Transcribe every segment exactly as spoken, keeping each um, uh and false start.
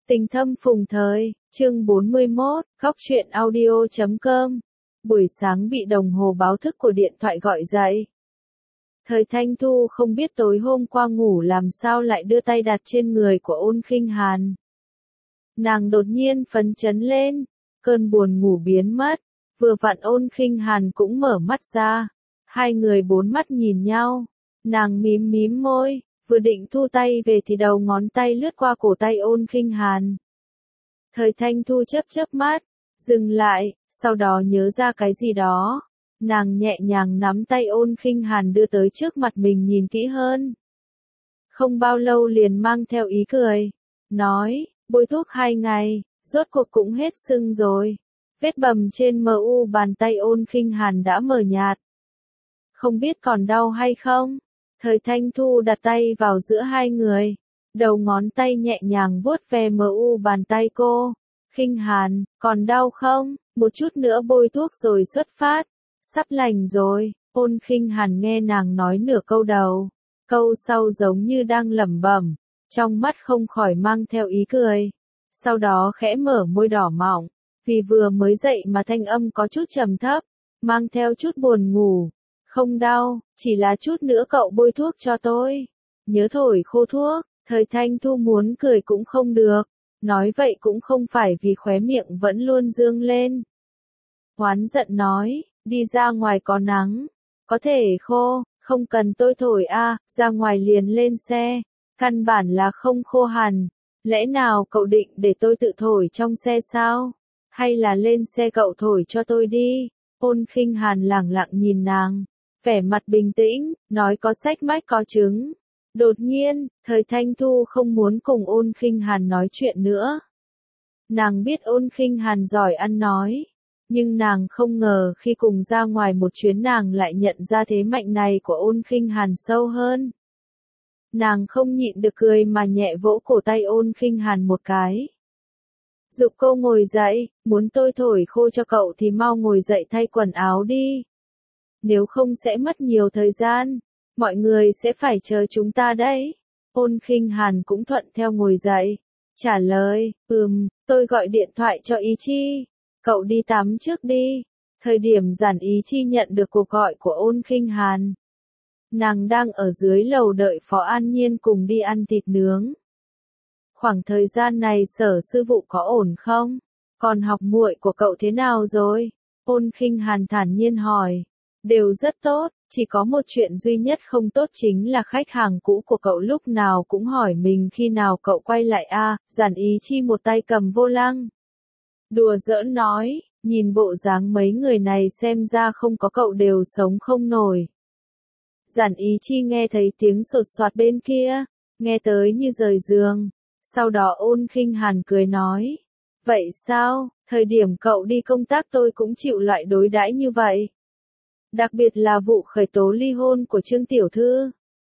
Tình thâm phùng thời, chương bốn mươi mốt, góc truyện audio chấm com. Buổi sáng bị đồng hồ báo thức của điện thoại gọi dậy. Thời Thanh Thu không biết tối hôm qua ngủ làm sao lại đưa tay đặt trên người của Ôn Khinh Hàn. Nàng đột nhiên phấn chấn lên, cơn buồn ngủ biến mất, vừa vặn Ôn Khinh Hàn cũng mở mắt ra. Hai người bốn mắt nhìn nhau, nàng mím mím môi, vừa định thu tay về thì đầu ngón tay lướt qua cổ tay Ôn Khinh Hàn. Thời Thanh Thu chớp chớp mắt, dừng lại, sau đó nhớ ra cái gì đó. Nàng nhẹ nhàng nắm tay Ôn Khinh Hàn đưa tới trước mặt mình nhìn kỹ hơn. Không bao lâu liền mang theo ý cười, nói, bôi thuốc hai ngày, rốt cuộc cũng hết sưng rồi. Vết bầm trên mờ u bàn tay Ôn Khinh Hàn đã mờ nhạt. Không biết còn đau hay không? Thời Thanh Thu đặt tay vào giữa hai người, đầu ngón tay nhẹ nhàng vuốt ve mờ u bàn tay cô. Khinh Hàn, còn đau không? Một chút nữa bôi thuốc rồi xuất phát. Sắp lành rồi. Ôn Khinh Hàn nghe nàng nói nửa câu đầu, câu sau giống như đang lẩm bẩm, trong mắt không khỏi mang theo ý cười. Sau đó khẽ mở môi đỏ mọng, vì vừa mới dậy mà thanh âm có chút trầm thấp, mang theo chút buồn ngủ. Không đau, chỉ là chút nữa cậu bôi thuốc cho tôi. Nhớ thổi khô thuốc. Thời Thanh Thu muốn cười cũng không được, nói vậy cũng không phải vì khóe miệng vẫn luôn dương lên. Oán giận nói, đi ra ngoài có nắng, có thể khô, không cần tôi thổi a, à, ra ngoài liền lên xe, căn bản là không khô hẳn. Lẽ nào cậu định để tôi tự thổi trong xe sao? Hay là lên xe cậu thổi cho tôi đi? Ôn Khinh Hàn lẳng lặng nhìn nàng, vẻ mặt bình tĩnh, nói có sách mách có chứng. Đột nhiên, Thời Thanh Thu không muốn cùng Ôn Khinh Hàn nói chuyện nữa. Nàng biết Ôn Khinh Hàn giỏi ăn nói, nhưng nàng không ngờ khi cùng ra ngoài một chuyến nàng lại nhận ra thế mạnh này của Ôn Khinh Hàn sâu hơn. Nàng không nhịn được cười mà nhẹ vỗ cổ tay Ôn Khinh Hàn một cái. Giục cô ngồi dậy, muốn tôi thổi khô cho cậu thì mau ngồi dậy thay quần áo đi. Nếu không sẽ mất nhiều thời gian. Mọi người sẽ phải chờ chúng ta đấy. Ôn Khinh Hàn cũng thuận theo ngồi dậy, trả lời, ừm, tôi gọi điện thoại cho Ý Chi. Cậu đi tắm trước đi. Thời điểm Giản Ý Chi nhận được cuộc gọi của Ôn Khinh Hàn, nàng đang ở dưới lầu đợi Phó An Nhiên cùng đi ăn thịt nướng. Khoảng thời gian này Sở sư vụ có ổn không? Còn học muội của cậu thế nào rồi? Ôn Khinh Hàn thản nhiên hỏi. Đều rất tốt, chỉ có một chuyện duy nhất không tốt chính là khách hàng cũ của cậu lúc nào cũng hỏi mình khi nào cậu quay lại a. À, Giản Ý Chi một tay cầm vô lăng, đùa giỡn nói, nhìn bộ dáng mấy người này xem ra không có cậu đều sống không nổi. Giản Ý Chi nghe thấy tiếng sột soạt bên kia, nghe tới như rời giường. Sau đó Ôn Khinh Hàn cười nói, vậy sao, thời điểm cậu đi công tác tôi cũng chịu loại đối đãi như vậy. Đặc biệt là vụ khởi tố ly hôn của Trương Tiểu Thư.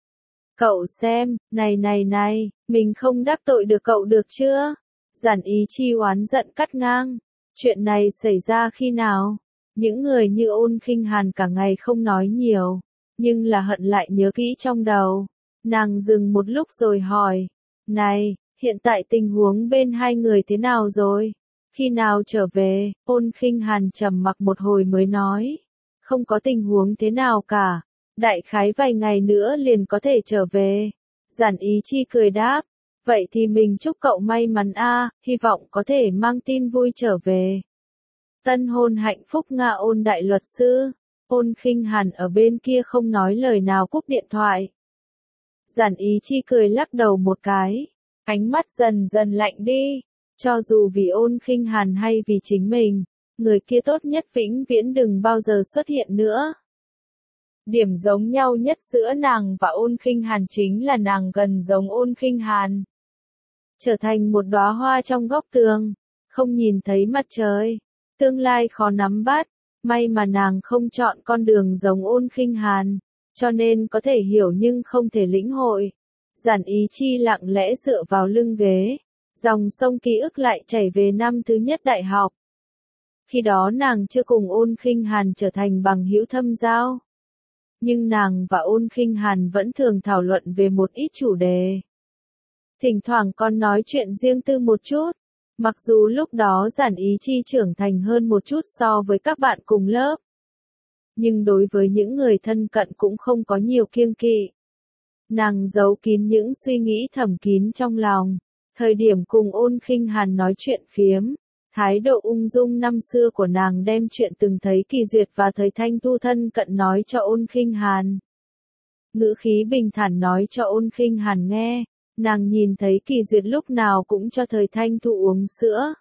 Cậu xem, này này này, mình không đắc tội được cậu được chưa? Giản Ý Chi oán giận cắt ngang. Chuyện này xảy ra khi nào? Những người như Ôn Khinh Hàn cả ngày không nói nhiều, nhưng là hận lại nhớ kỹ trong đầu. Nàng dừng một lúc rồi hỏi, này, hiện tại tình huống bên hai người thế nào rồi? Khi nào trở về? Ôn Khinh Hàn trầm mặc một hồi mới nói, không có tình huống thế nào cả, đại khái vài ngày nữa liền có thể trở về. Giản Ý Chi cười đáp, vậy thì mình chúc cậu may mắn a, hy vọng có thể mang tin vui trở về. Tân hôn hạnh phúc Nga. Ôn đại luật sư. Ôn Khinh Hàn ở bên kia không nói lời nào cúp điện thoại. Giản Ý Chi cười lắc đầu một cái, ánh mắt dần dần lạnh đi, cho dù vì Ôn Khinh Hàn hay vì chính mình, người kia tốt nhất vĩnh viễn đừng bao giờ xuất hiện nữa. Điểm giống nhau nhất giữa nàng và Ôn Khinh Hàn chính là nàng gần giống Ôn Khinh Hàn, trở thành một đóa hoa trong góc tường, không nhìn thấy mặt trời, tương lai khó nắm bắt. May mà nàng không chọn con đường giống Ôn Khinh Hàn, cho nên có thể hiểu nhưng không thể lĩnh hội. Giản Ý Chi lặng lẽ dựa vào lưng ghế, dòng sông ký ức lại chảy về năm thứ nhất đại học. Khi đó nàng chưa cùng Ôn Khinh Hàn trở thành bằng hữu thâm giao, nhưng nàng và Ôn Khinh Hàn vẫn thường thảo luận về một ít chủ đề. Thỉnh thoảng còn nói chuyện riêng tư một chút. Mặc dù lúc đó Giản Ý Chi trưởng thành hơn một chút so với các bạn cùng lớp. Nhưng đối với những người thân cận cũng không có nhiều kiêng kỵ. Nàng giấu kín những suy nghĩ thầm kín trong lòng. Thời điểm cùng Ôn Khinh Hàn nói chuyện phiếm, thái độ ung dung năm xưa của nàng đem chuyện từng thấy Kỳ Duyệt và Thời Thanh Thu thân cận nói cho Ôn Khinh Hàn. Ngữ khí bình thản nói cho Ôn Khinh Hàn nghe, nàng nhìn thấy Kỳ Duyệt lúc nào cũng cho Thời Thanh Thu uống sữa.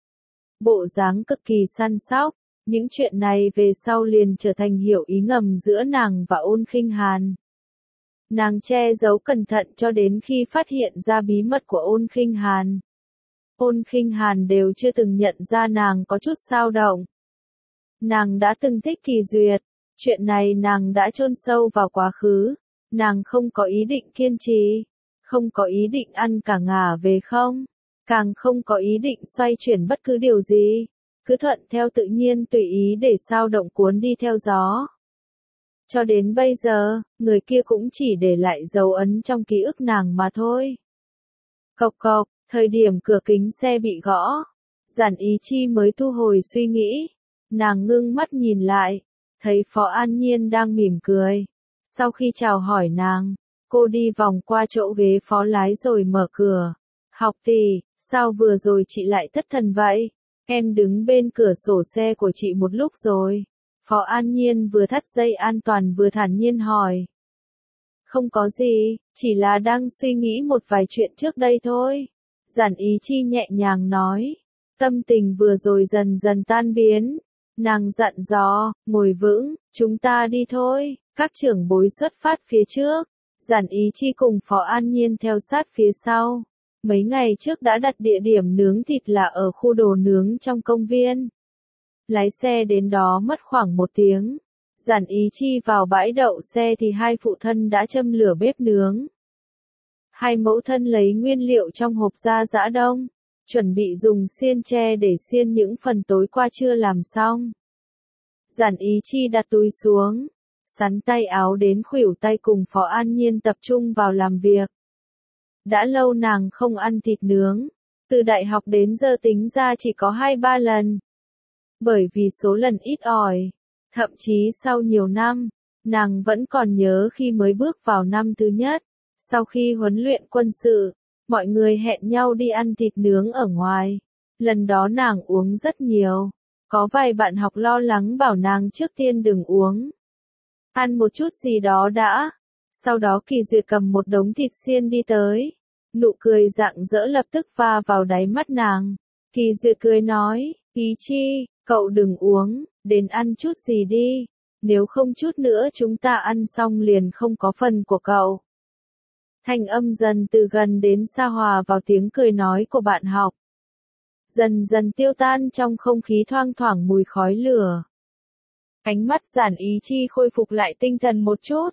Bộ dáng cực kỳ săn sóc, những chuyện này về sau liền trở thành hiểu ý ngầm giữa nàng và Ôn Khinh Hàn. Nàng che giấu cẩn thận cho đến khi phát hiện ra bí mật của Ôn Khinh Hàn. Ôn Khinh Hàn đều chưa từng nhận ra nàng có chút dao động. Nàng đã từng thích Kỳ Duyệt, chuyện này nàng đã chôn sâu vào quá khứ, nàng không có ý định kiên trì, không có ý định ăn cả ngả về không, càng không có ý định xoay chuyển bất cứ điều gì, cứ thuận theo tự nhiên tùy ý để dao động cuốn đi theo gió. Cho đến bây giờ, người kia cũng chỉ để lại dấu ấn trong ký ức nàng mà thôi. Cộc cộc, thời điểm cửa kính xe bị gõ, Giản Ý Chi mới thu hồi suy nghĩ. Nàng ngưng mắt nhìn lại, thấy Phó An Nhiên đang mỉm cười. Sau khi chào hỏi nàng, cô đi vòng qua chỗ ghế phó lái rồi mở cửa. Học tỷ, sao vừa rồi chị lại thất thần vậy? Em đứng bên cửa sổ xe của chị một lúc rồi. Phó An Nhiên vừa thắt dây an toàn vừa thản nhiên hỏi. Không có gì, chỉ là đang suy nghĩ một vài chuyện trước đây thôi. Giản Ý Chi nhẹ nhàng nói. Tâm tình vừa rồi dần dần tan biến. Nàng dặn dò, ngồi vững, chúng ta đi thôi. Các trưởng bối xuất phát phía trước. Giản Ý Chi cùng Phó An Nhiên theo sát phía sau. Mấy ngày trước đã đặt địa điểm nướng thịt là ở khu đồ nướng trong công viên. Lái xe đến đó mất khoảng một tiếng. Giản Ý Chi vào bãi đậu xe thì hai phụ thân đã châm lửa bếp nướng. Hai mẫu thân lấy nguyên liệu trong hộp ra giã đông, chuẩn bị dùng xiên tre để xiên những phần tối qua chưa làm xong. Giản Ý Chi đặt túi xuống, sắn tay áo đến khuỷu tay cùng Phó An Nhiên tập trung vào làm việc. Đã lâu nàng không ăn thịt nướng, từ đại học đến giờ tính ra chỉ có hai ba lần. Bởi vì số lần ít ỏi, thậm chí sau nhiều năm, nàng vẫn còn nhớ khi mới bước vào năm thứ nhất, sau khi huấn luyện quân sự, mọi người hẹn nhau đi ăn thịt nướng ở ngoài. Lần đó nàng uống rất nhiều, có vài bạn học lo lắng bảo nàng trước tiên đừng uống. Ăn một chút gì đó đã. Sau đó Kỳ Duyệt cầm một đống thịt xiên đi tới. Nụ cười rạng rỡ lập tức va vào đáy mắt nàng. Kỳ Duyệt cười nói, Ý Chi, cậu đừng uống, đến ăn chút gì đi. Nếu không chút nữa chúng ta ăn xong liền không có phần của cậu. Thanh âm dần từ gần đến xa hòa vào tiếng cười nói của bạn học. Dần dần tiêu tan trong không khí thoang thoảng mùi khói lửa. Ánh mắt Giản Ý Chi khôi phục lại tinh thần một chút.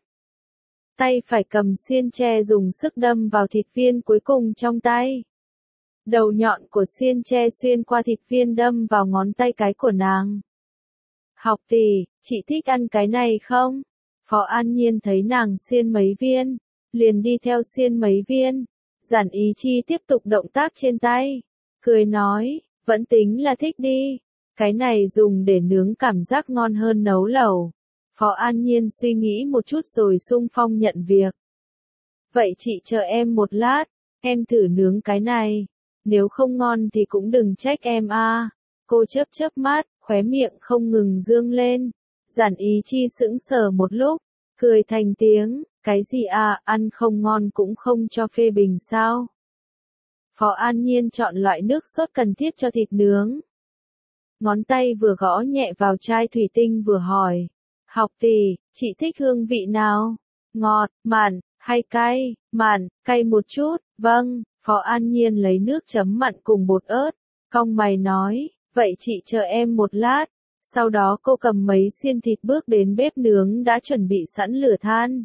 Tay phải cầm xiên tre dùng sức đâm vào thịt viên cuối cùng trong tay. Đầu nhọn của xiên tre xuyên qua thịt viên đâm vào ngón tay cái của nàng. Học tỷ, chị thích ăn cái này không? Phó An Nhiên thấy nàng xiên mấy viên, liền đi theo xiên mấy viên. Giản Ý Chi tiếp tục động tác trên tay, cười nói, vẫn tính là thích đi. Cái này dùng để nướng cảm giác ngon hơn nấu lẩu. Phó An Nhiên suy nghĩ một chút rồi xung phong nhận việc. Vậy chị chờ em một lát, em thử nướng cái này. Nếu không ngon thì cũng đừng trách em a. À. Cô chớp chớp mắt, khóe miệng không ngừng dương lên. Giản Ý Chi sững sờ một lúc, cười thành tiếng, cái gì à, ăn không ngon cũng không cho phê bình sao. Phó An Nhiên chọn loại nước sốt cần thiết cho thịt nướng. Ngón tay vừa gõ nhẹ vào chai thủy tinh vừa hỏi. Học tỷ, chị thích hương vị nào? Ngọt, mặn, hay cay? Mặn, cay một chút, vâng. Phó An Nhiên lấy nước chấm mặn cùng bột ớt. Cong mày nói, vậy chị chờ em một lát. Sau đó cô cầm mấy xiên thịt bước đến bếp nướng đã chuẩn bị sẵn lửa than.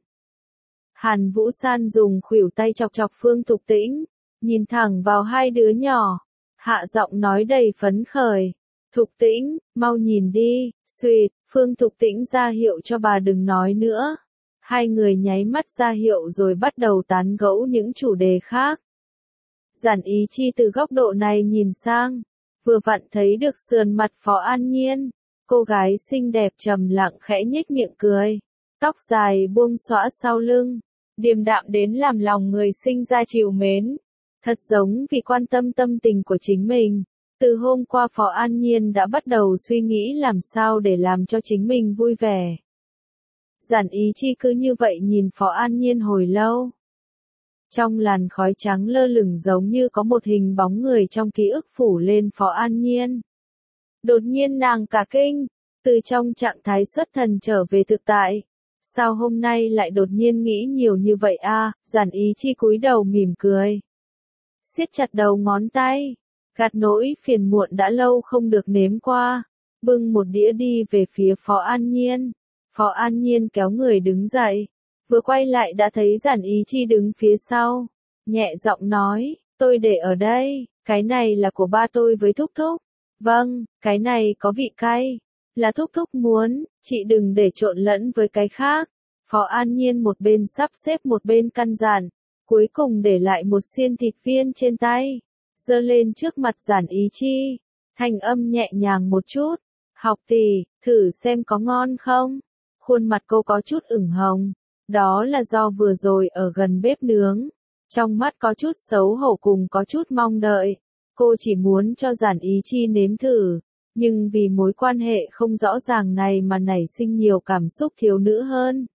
Hàn Vũ San dùng khuỷu tay chọc chọc Phương Thục Tĩnh, nhìn thẳng vào hai đứa nhỏ. Hạ giọng nói đầy phấn khởi. Thục Tĩnh, mau nhìn đi, xuyệt, Phương Thục Tĩnh ra hiệu cho bà đừng nói nữa. Hai người nháy mắt ra hiệu rồi bắt đầu tán gẫu những chủ đề khác. Giản Ý Chi từ góc độ này nhìn sang, vừa vặn thấy được sườn mặt Phó An Nhiên. Cô gái xinh đẹp trầm lặng khẽ nhếch miệng cười, tóc dài buông xõa sau lưng, điềm đạm đến làm lòng người sinh ra trìu mến. Thật giống vì quan tâm tâm tình của chính mình. Từ hôm qua Phó An Nhiên đã bắt đầu suy nghĩ làm sao để làm cho chính mình vui vẻ. Giản Ý Chi cứ như vậy nhìn Phó An Nhiên hồi lâu. Trong làn khói trắng lơ lửng giống như có một hình bóng người trong ký ức phủ lên Phó An Nhiên. Đột nhiên nàng cả kinh, từ trong trạng thái xuất thần trở về thực tại. Sao hôm nay lại đột nhiên nghĩ nhiều như vậy a? À? Giản Ý Chi cúi đầu mỉm cười, siết chặt đầu ngón tay, gạt nỗi phiền muộn đã lâu không được nếm qua, bưng một đĩa đi về phía Phó An Nhiên. Phó An Nhiên kéo người đứng dậy, vừa quay lại đã thấy Giản Ý Chi đứng phía sau, nhẹ giọng nói, tôi để ở đây, cái này là của ba tôi với Thúc Thúc. Vâng, cái này có vị cay, là Thúc Thúc muốn, chị đừng để trộn lẫn với cái khác. Phó An Nhiên một bên sắp xếp một bên căn dặn, cuối cùng để lại một xiên thịt viên trên tay, giơ lên trước mặt Giản Ý Chi, thanh âm nhẹ nhàng một chút, học tỷ, thử xem có ngon không. Khuôn mặt cô có chút ửng hồng, đó là do vừa rồi ở gần bếp nướng, trong mắt có chút xấu hổ cùng có chút mong đợi. Cô chỉ muốn cho Giản Ý Chi nếm thử, nhưng vì mối quan hệ không rõ ràng này mà nảy sinh nhiều cảm xúc thiếu nữ hơn.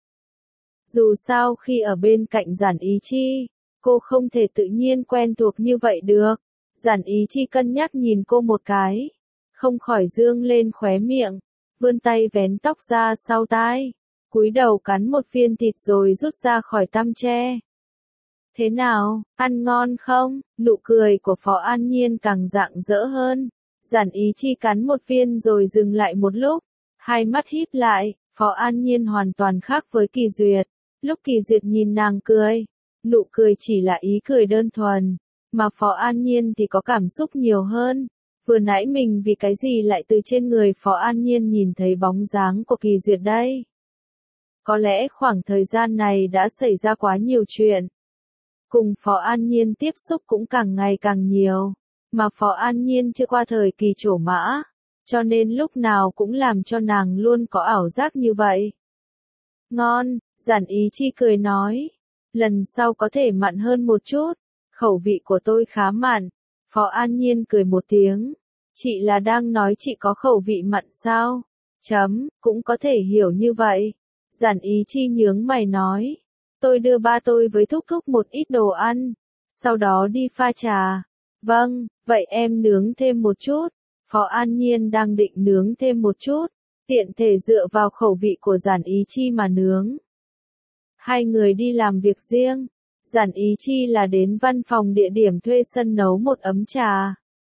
Dù sao khi ở bên cạnh Giản Ý Chi, cô không thể tự nhiên quen thuộc như vậy được. Giản Ý Chi cân nhắc nhìn cô một cái, không khỏi dương lên khóe miệng, vươn tay vén tóc ra sau tai, cúi đầu cắn một viên thịt rồi rút ra khỏi tăm tre. Thế nào, ăn ngon không? Nụ cười của Phó An Nhiên càng rạng rỡ hơn. Giản Ý Chi cắn một viên rồi dừng lại một lúc, hai mắt híp lại. Phó An Nhiên hoàn toàn khác với Kỳ Duyệt. Lúc Kỳ Duyệt nhìn nàng cười, nụ cười chỉ là ý cười đơn thuần, mà Phó An Nhiên thì có cảm xúc nhiều hơn. Vừa nãy mình vì cái gì lại từ trên người Phó An Nhiên nhìn thấy bóng dáng của Kỳ Duyệt đây? Có lẽ khoảng thời gian này đã xảy ra quá nhiều chuyện. Cùng Phó An Nhiên tiếp xúc cũng càng ngày càng nhiều, mà Phó An Nhiên chưa qua thời kỳ trổ mã, cho nên lúc nào cũng làm cho nàng luôn có ảo giác như vậy. Ngon, Giản Ý Chi cười nói, lần sau có thể mặn hơn một chút, khẩu vị của tôi khá mặn. Phó An Nhiên cười một tiếng, chị là đang nói chị có khẩu vị mặn sao? Chấm, cũng có thể hiểu như vậy. Giản Ý Chi nhướng mày nói, tôi đưa ba tôi với Thúc Thúc một ít đồ ăn, sau đó đi pha trà. Vâng, vậy em nướng thêm một chút. Phó An Nhiên đang định nướng thêm một chút, tiện thể dựa vào khẩu vị của Giản Ý Chi mà nướng. Hai người đi làm việc riêng, Giản Ý Chi là đến văn phòng địa điểm thuê sân nấu một ấm trà.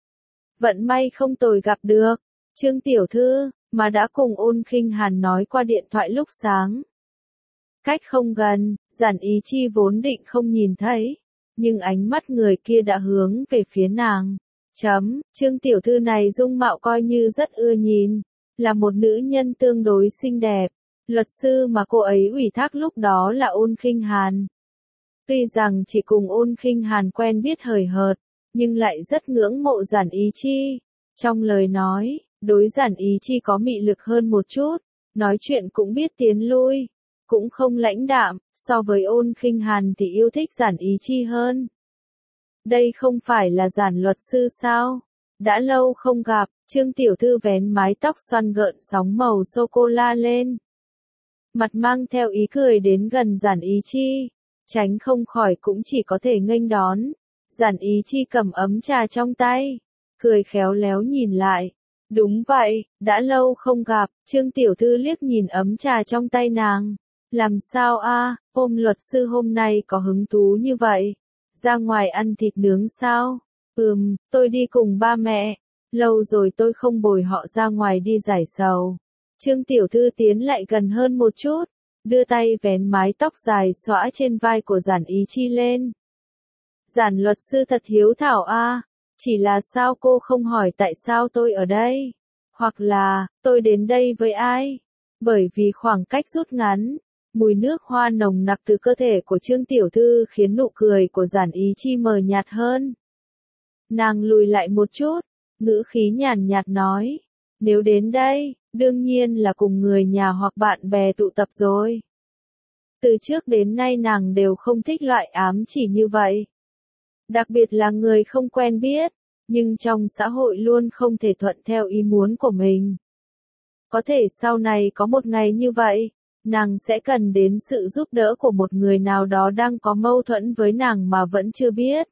Vận may không tồi gặp được Trương tiểu thư, mà đã cùng Ôn Khinh Hàn nói qua điện thoại lúc sáng. Cách không gần, Giản Ý Chi vốn định không nhìn thấy, nhưng ánh mắt người kia đã hướng về phía nàng. Chấm, Trương tiểu thư này dung mạo coi như rất ưa nhìn, là một nữ nhân tương đối xinh đẹp. Luật sư mà cô ấy ủy thác lúc đó là Ôn Khinh Hàn. Tuy rằng chỉ cùng Ôn Khinh Hàn quen biết hời hợt, nhưng lại rất ngưỡng mộ Giản Ý Chi. Trong lời nói, đối Giản Ý Chi có mị lực hơn một chút, nói chuyện cũng biết tiến lui, cũng không lãnh đạm, so với Ôn Khinh Hàn thì yêu thích Giản Ý Chi hơn. Đây không phải là Giản luật sư sao? Đã lâu không gặp, Trương tiểu thư vén mái tóc xoăn gợn sóng màu sô-cô-la lên. Mặt mang theo ý cười đến gần Giản Ý Chi, tránh không khỏi cũng chỉ có thể nghênh đón. Giản Ý Chi cầm ấm trà trong tay, cười khéo léo nhìn lại. Đúng vậy, đã lâu không gặp. Trương tiểu thư liếc nhìn ấm trà trong tay nàng. Làm sao a, ôm luật sư hôm nay có hứng thú như vậy? Ra ngoài ăn thịt nướng sao? Ừm, tôi đi cùng ba mẹ. Lâu rồi tôi không bồi họ ra ngoài đi giải sầu. Trương tiểu thư tiến lại gần hơn một chút, đưa tay vén mái tóc dài xõa trên vai của Giản Ý Chi lên. Giản luật sư thật hiếu thảo a, chỉ là sao cô không hỏi tại sao tôi ở đây? Hoặc là, tôi đến đây với ai? Bởi vì khoảng cách rút ngắn, mùi nước hoa nồng nặc từ cơ thể của Trương tiểu thư khiến nụ cười của Giản Ý Chi mờ nhạt hơn. Nàng lùi lại một chút, ngữ khí nhàn nhạt nói. Nếu đến đây, đương nhiên là cùng người nhà hoặc bạn bè tụ tập rồi. Từ trước đến nay nàng đều không thích loại ám chỉ như vậy. Đặc biệt là người không quen biết, nhưng trong xã hội luôn không thể thuận theo ý muốn của mình. Có thể sau này có một ngày như vậy, nàng sẽ cần đến sự giúp đỡ của một người nào đó đang có mâu thuẫn với nàng mà vẫn chưa biết.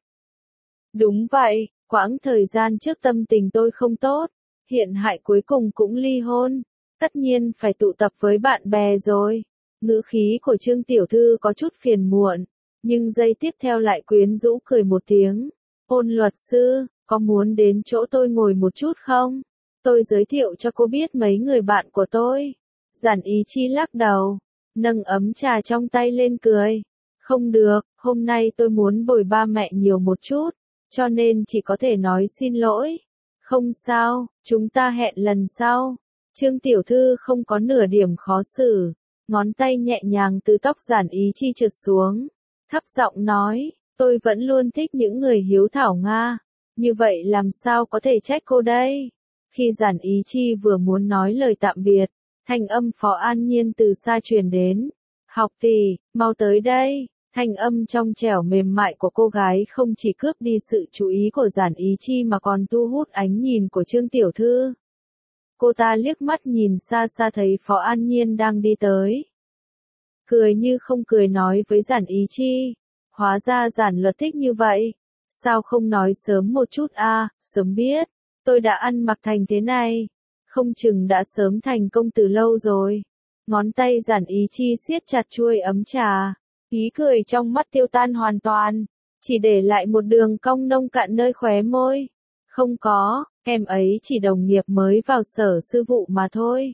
Đúng vậy, quãng thời gian trước tâm tình tôi không tốt, hiện hại cuối cùng cũng ly hôn, tất nhiên phải tụ tập với bạn bè rồi. Ngữ khí của Trương Tiểu Thư có chút phiền muộn, nhưng giây tiếp theo lại quyến rũ cười một tiếng. Ôn luật sư, có muốn đến chỗ tôi ngồi một chút không? Tôi giới thiệu cho cô biết mấy người bạn của tôi. Giản Ý Chi lắc đầu, nâng ấm trà trong tay lên cười. Không được, hôm nay tôi muốn bồi ba mẹ nhiều một chút, cho nên chỉ có thể nói xin lỗi. Không sao, chúng ta hẹn lần sau. Trương Tiểu Thư không có nửa điểm khó xử, ngón tay nhẹ nhàng từ tóc Giản Ý Chi trượt xuống, thấp giọng nói, tôi vẫn luôn thích những người hiếu thảo Nga, như vậy làm sao có thể trách cô đây? Khi Giản Ý Chi vừa muốn nói lời tạm biệt, thanh âm Phó An Nhiên từ xa truyền đến, học tỷ, mau tới đây. Thanh âm trong trẻo mềm mại của cô gái không chỉ cướp đi sự chú ý của Giản Ý Chi mà còn thu hút ánh nhìn của Trương Tiểu Thư. Cô ta liếc mắt nhìn xa xa thấy Phó An Nhiên đang đi tới. Cười như không cười nói với Giản Ý Chi, hóa ra Giản Luật thích như vậy, sao không nói sớm một chút a, à, sớm biết, tôi đã ăn mặc thành thế này, không chừng đã sớm thành công từ lâu rồi. Ngón tay Giản Ý Chi siết chặt chuôi ấm trà. Ý cười trong mắt tiêu tan hoàn toàn, chỉ để lại một đường cong nông cạn nơi khóe môi. Không có, em ấy chỉ đồng nghiệp mới vào sở sư vụ mà thôi.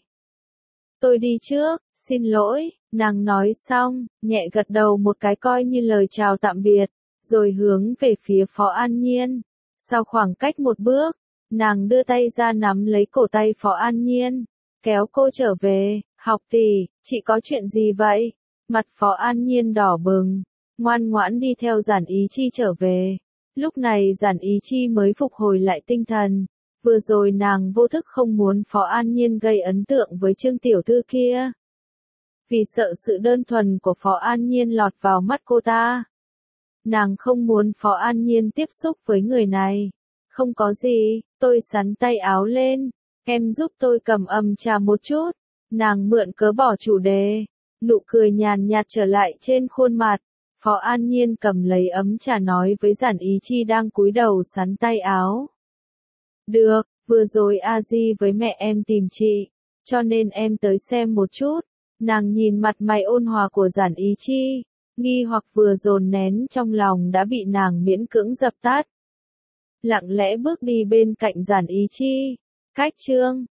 Tôi đi trước, xin lỗi, nàng nói xong, nhẹ gật đầu một cái coi như lời chào tạm biệt, rồi hướng về phía Phó An Nhiên. Sau khoảng cách một bước, nàng đưa tay ra nắm lấy cổ tay Phó An Nhiên, kéo cô trở về, học tỷ, chị có chuyện gì vậy? Mặt Phó An Nhiên đỏ bừng, ngoan ngoãn đi theo Giản Ý Chi trở về. Lúc này Giản Ý Chi mới phục hồi lại tinh thần, vừa rồi nàng vô thức không muốn Phó An Nhiên gây ấn tượng với Trương Tiểu Thư kia. Vì sợ sự đơn thuần của Phó An Nhiên lọt vào mắt cô ta. Nàng không muốn Phó An Nhiên tiếp xúc với người này. Không có gì, tôi xắn tay áo lên, em giúp tôi cầm ấm trà một chút. Nàng mượn cớ bỏ chủ đề. Nụ cười nhàn nhạt trở lại trên khuôn mặt, Phó An Nhiên cầm lấy ấm trà nói với Giản Ý Chi đang cúi đầu xắn tay áo. Được, vừa rồi A Di với mẹ em tìm chị, cho nên em tới xem một chút. Nàng nhìn mặt mày ôn hòa của Giản Ý Chi, nghi hoặc vừa dồn nén trong lòng đã bị nàng miễn cưỡng dập tắt. Lặng lẽ bước đi bên cạnh Giản Ý Chi, cách chương